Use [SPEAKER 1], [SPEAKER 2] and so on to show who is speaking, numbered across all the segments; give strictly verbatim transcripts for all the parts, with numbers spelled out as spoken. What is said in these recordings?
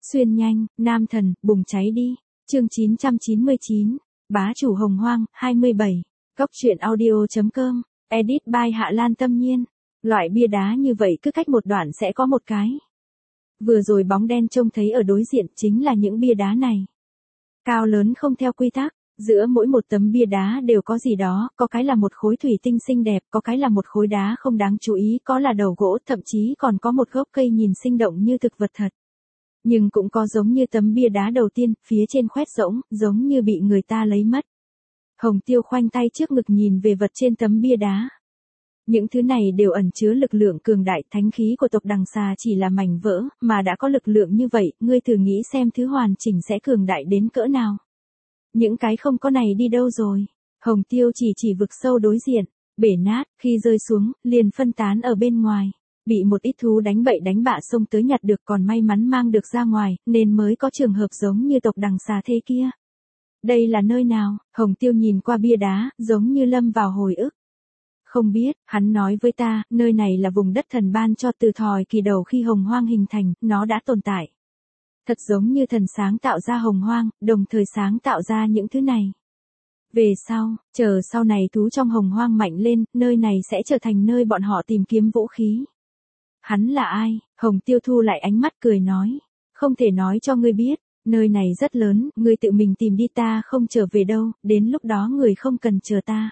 [SPEAKER 1] Xuyên nhanh, nam thần, bùng cháy đi. Chương chín trăm chín mươi chín. Bá chủ Hồng Hoang, hai mươi bảy. Cốc truyện audio chấm com. Edit by Hạ Lan Tâm Nhiên. Loại bia đá như vậy cứ cách một đoạn sẽ có một cái. Vừa rồi bóng đen trông thấy ở đối diện chính là những bia đá này. Cao lớn không theo quy tắc, giữa mỗi một tấm bia đá đều có gì đó, có cái là một khối thủy tinh xinh đẹp, có cái là một khối đá không đáng chú ý, có là đầu gỗ, thậm chí còn có một gốc cây nhìn sinh động như thực vật thật. Nhưng cũng có giống như tấm bia đá đầu tiên, phía trên khoét rỗng, giống như bị người ta lấy mất. Hồng Tiêu khoanh tay trước ngực nhìn về vật trên tấm bia đá. Những thứ này đều ẩn chứa lực lượng cường đại, thánh khí của tộc Đằng Xà chỉ là mảnh vỡ, mà đã có lực lượng như vậy, ngươi thử nghĩ xem thứ hoàn chỉnh sẽ cường đại đến cỡ nào. Những cái không có này đi đâu rồi? Hồng Tiêu chỉ chỉ vực sâu đối diện, bể nát, khi rơi xuống, liền phân tán ở bên ngoài. Bị một ít thú đánh bậy đánh bạ xông tới nhặt được, còn may mắn mang được ra ngoài, nên mới có trường hợp giống như tộc Đằng Xà thế kia. Đây là nơi nào? Hồng Tiêu nhìn qua bia đá, giống như lâm vào hồi ức. Không biết, hắn nói với ta, nơi này là vùng đất thần ban cho từ thời kỳ đầu khi Hồng Hoang hình thành, nó đã tồn tại. Thật giống như thần sáng tạo ra Hồng Hoang, đồng thời sáng tạo ra những thứ này. Về sau, chờ sau này thú trong Hồng Hoang mạnh lên, nơi này sẽ trở thành nơi bọn họ tìm kiếm vũ khí. Hắn là ai? Hồng Tiêu thu lại ánh mắt cười nói. Không thể nói cho ngươi biết, nơi này rất lớn, ngươi tự mình tìm đi, ta không trở về đâu, đến lúc đó người không cần chờ ta.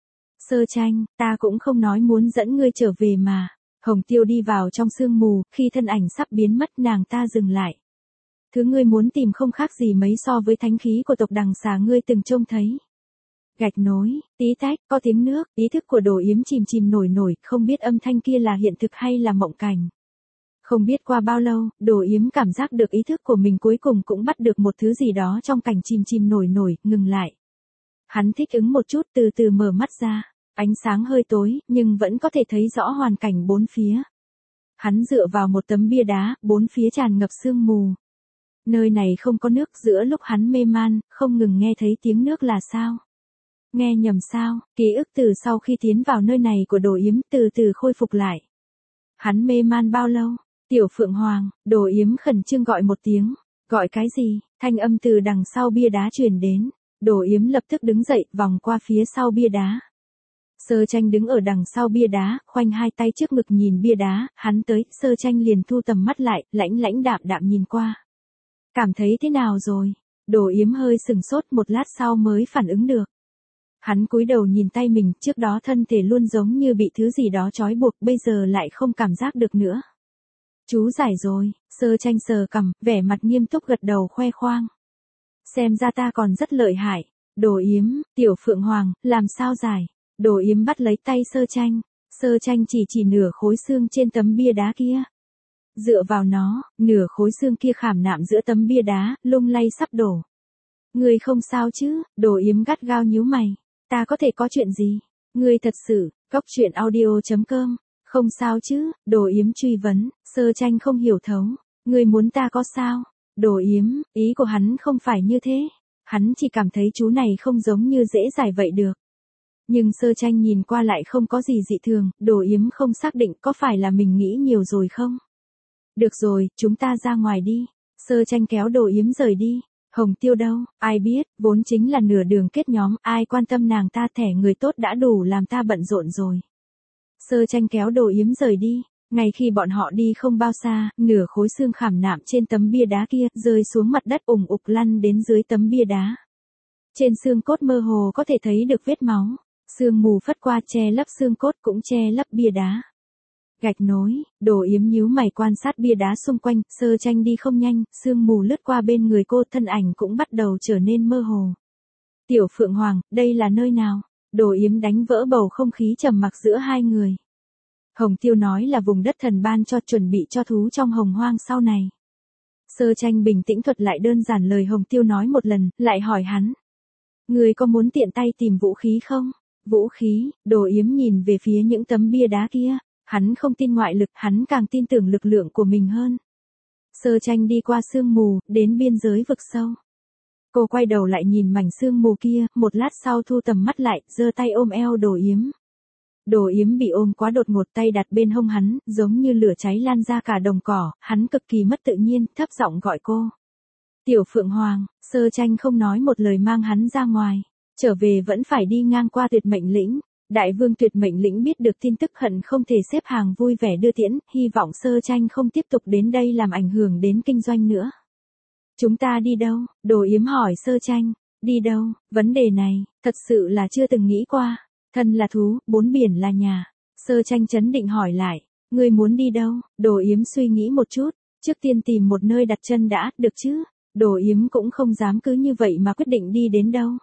[SPEAKER 1] Sơ Tranh, ta cũng không nói muốn dẫn ngươi trở về mà. Hồng Tiêu đi vào trong sương mù, khi thân ảnh sắp biến mất nàng ta dừng lại. Thứ ngươi muốn tìm không khác gì mấy so với thánh khí của tộc Đằng Xà ngươi từng trông thấy. Gạch nối, tí tách, có tiếng nước, ý thức của Đồ Yếm chìm chìm nổi nổi, không biết âm thanh kia là hiện thực hay là mộng cảnh. Không biết qua bao lâu, Đồ Yếm cảm giác được ý thức của mình cuối cùng cũng bắt được một thứ gì đó trong cảnh chìm chìm nổi nổi, ngừng lại. Hắn thích ứng một chút, từ từ mở mắt ra. Ánh sáng hơi tối, nhưng vẫn có thể thấy rõ hoàn cảnh bốn phía. Hắn dựa vào một tấm bia đá, bốn phía tràn ngập sương mù. Nơi này không có nước, giữa lúc hắn mê man, không ngừng nghe thấy tiếng nước là sao? Nghe nhầm sao? Ký ức từ sau khi tiến vào nơi này của Đồ Yếm từ từ khôi phục lại. Hắn mê man bao lâu? Tiểu Phượng Hoàng, Đồ Yếm khẩn trương gọi một tiếng. Gọi cái gì? Thanh âm từ đằng sau bia đá truyền đến. Đồ Yếm lập tức đứng dậy, vòng qua phía sau bia đá. Sơ Tranh đứng ở đằng sau bia đá, khoanh hai tay trước ngực nhìn bia đá, hắn tới, Sơ Tranh liền thu tầm mắt lại, lãnh lãnh đạm đạm nhìn qua. Cảm thấy thế nào rồi? Đồ Yếm hơi sừng sốt, một lát sau mới phản ứng được. Hắn cúi đầu nhìn tay mình, trước đó thân thể luôn giống như bị thứ gì đó trói buộc, bây giờ lại không cảm giác được nữa. Chú giải rồi, Sơ Tranh sờ cằm, vẻ mặt nghiêm túc gật đầu khoe khoang. Xem ra ta còn rất lợi hại. Đồ Yếm, Tiểu Phượng Hoàng, làm sao giải? Đồ Yếm bắt lấy tay Sơ Tranh. Sơ Tranh chỉ chỉ nửa khối xương trên tấm bia đá kia. Dựa vào nó, nửa khối xương kia khảm nạm giữa tấm bia đá, lung lay sắp đổ. Ngươi không sao chứ? Đồ Yếm gắt gao nhíu mày. Ta có thể có chuyện gì? Ngươi thật sự, cốc truyện audio chấm com. Không sao chứ? Đồ Yếm truy vấn. Sơ Tranh không hiểu thấu. Ngươi muốn ta có sao? Đồ Yếm, ý của hắn không phải như thế. Hắn chỉ cảm thấy chú này không giống như dễ giải vậy được. Nhưng Sơ Tranh nhìn qua lại không có gì dị thường, Đồ Yếm không xác định có phải là mình nghĩ nhiều rồi không? Được rồi, chúng ta ra ngoài đi. Sơ Tranh kéo Đồ Yếm rời đi. Hồng Tiêu đâu, ai biết, vốn chính là nửa đường kết nhóm, ai quan tâm nàng ta, thẻ người tốt đã đủ làm ta bận rộn rồi. Sơ Tranh kéo Đồ Yếm rời đi. Ngay khi bọn họ đi không bao xa, nửa khối xương khảm nạm trên tấm bia đá kia, rơi xuống mặt đất ủng ục lăn đến dưới tấm bia đá. Trên xương cốt mơ hồ có thể thấy được vết máu. Sương mù phất qua che lấp xương cốt cũng che lấp bia đá. Gạch nối, Đồ Yếm nhíu mày quan sát bia đá xung quanh, Sơ Tranh đi không nhanh, sương mù lướt qua bên người cô, thân ảnh cũng bắt đầu trở nên mơ hồ. Tiểu Phượng Hoàng, đây là nơi nào? Đồ Yếm đánh vỡ bầu không khí trầm mặc giữa hai người. Hồng Tiêu nói là vùng đất thần ban cho, chuẩn bị cho thú trong Hồng Hoang sau này. Sơ Tranh bình tĩnh thuật lại đơn giản lời Hồng Tiêu nói một lần, lại hỏi hắn. Người có muốn tiện tay tìm vũ khí không? Vũ khí? Đồ Yếm nhìn về phía những tấm bia đá kia. Hắn không tin ngoại lực, hắn càng tin tưởng lực lượng của mình hơn. Sơ Tranh đi qua sương mù, đến biên giới vực sâu. Cô quay đầu lại nhìn mảnh sương mù kia, một lát sau thu tầm mắt lại, giơ tay ôm eo Đồ Yếm. Đồ Yếm bị ôm quá đột ngột, tay đặt bên hông hắn, giống như lửa cháy lan ra cả đồng cỏ, hắn cực kỳ mất tự nhiên, thấp giọng gọi cô. Tiểu Phượng Hoàng. Sơ Tranh không nói một lời mang hắn ra ngoài. Trở về vẫn phải đi ngang qua Tuyệt Mệnh Lĩnh. Đại vương Tuyệt Mệnh Lĩnh biết được tin tức hận không thể xếp hàng vui vẻ đưa tiễn, hy vọng Sơ Tranh không tiếp tục đến đây làm ảnh hưởng đến kinh doanh nữa. Chúng ta đi đâu? Đồ Yếm hỏi Sơ Tranh. Đi đâu? Vấn đề này, thật sự là chưa từng nghĩ qua. Thân là thú, bốn biển là nhà. Sơ Tranh chấn định hỏi lại. Ngươi muốn đi đâu? Đồ Yếm suy nghĩ một chút. Trước tiên tìm một nơi đặt chân đã, được chứ? Đồ Yếm cũng không dám cứ như vậy mà quyết định đi đến đâu.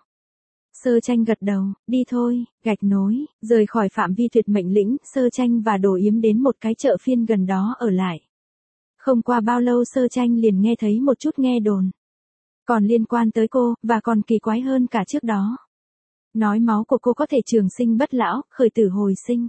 [SPEAKER 1] Sơ Tranh gật đầu, đi thôi, gạch nối, rời khỏi phạm vi Tuyệt Mệnh Lĩnh, Sơ Tranh và Đồ Yếm đến một cái chợ phiên gần đó ở lại. Không qua bao lâu Sơ Tranh liền nghe thấy một chút nghe đồn. Còn liên quan tới cô, và còn kỳ quái hơn cả trước đó. Nói máu của cô có thể trường sinh bất lão, khởi tử hồi sinh.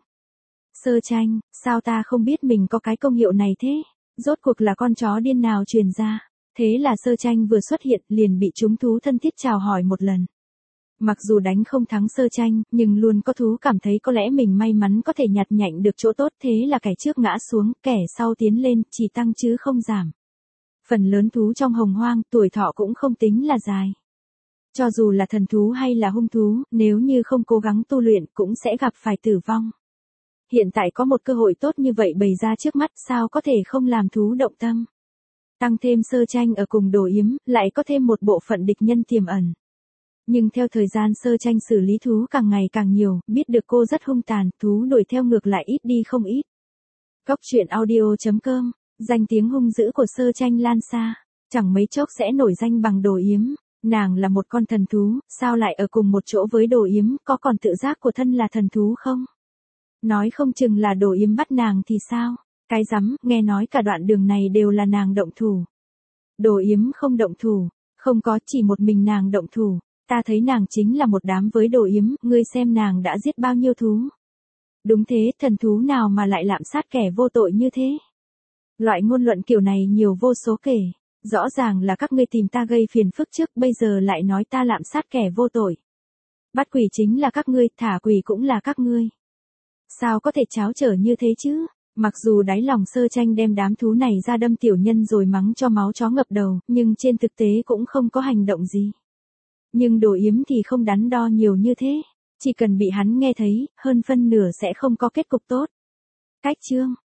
[SPEAKER 1] Sơ Tranh, sao ta không biết mình có cái công hiệu này thế? Rốt cuộc là con chó điên nào truyền ra? Thế là Sơ Tranh vừa xuất hiện liền bị chúng thú thân thiết chào hỏi một lần. Mặc dù đánh không thắng Sơ Tranh, nhưng luôn có thú cảm thấy có lẽ mình may mắn có thể nhặt nhạnh được chỗ tốt, thế là kẻ trước ngã xuống, kẻ sau tiến lên, chỉ tăng chứ không giảm. Phần lớn thú trong Hồng Hoang, tuổi thọ cũng không tính là dài. Cho dù là thần thú hay là hung thú, nếu như không cố gắng tu luyện cũng sẽ gặp phải tử vong. Hiện tại có một cơ hội tốt như vậy bày ra trước mắt, sao có thể không làm thú động tâm. Tăng thêm Sơ Tranh ở cùng Đồ Yếm, lại có thêm một bộ phận địch nhân tiềm ẩn. Nhưng theo thời gian Sơ Tranh xử lý thú càng ngày càng nhiều, biết được cô rất hung tàn, thú đuổi theo ngược lại ít đi không ít. Cóc truyện audio chấm com, danh tiếng hung dữ của Sơ Tranh lan xa, chẳng mấy chốc sẽ nổi danh bằng Đồ Yếm. Nàng là một con thần thú, sao lại ở cùng một chỗ với Đồ Yếm, có còn tự giác của thân là thần thú không? Nói không chừng là Đồ Yếm bắt nàng thì sao? Cái rắm, nghe nói cả đoạn đường này đều là nàng động thủ. Đồ Yếm không động thủ, không có, chỉ một mình nàng động thủ. Ta thấy nàng chính là một đám với Đồ Yếm, ngươi xem nàng đã giết bao nhiêu thú. Đúng thế, thần thú nào mà lại lạm sát kẻ vô tội như thế? Loại ngôn luận kiểu này nhiều vô số kể. Rõ ràng là các ngươi tìm ta gây phiền phức trước, bây giờ lại nói ta lạm sát kẻ vô tội. Bắt quỷ chính là các ngươi, thả quỷ cũng là các ngươi. Sao có thể tráo trở như thế chứ? Mặc dù đáy lòng Sơ Tranh đem đám thú này ra đâm tiểu nhân rồi mắng cho máu chó ngập đầu, nhưng trên thực tế cũng không có hành động gì. Nhưng Đồ Yếm thì không đắn đo nhiều như thế. Chỉ cần bị hắn nghe thấy, hơn phân nửa sẽ không có kết cục tốt. Cách chương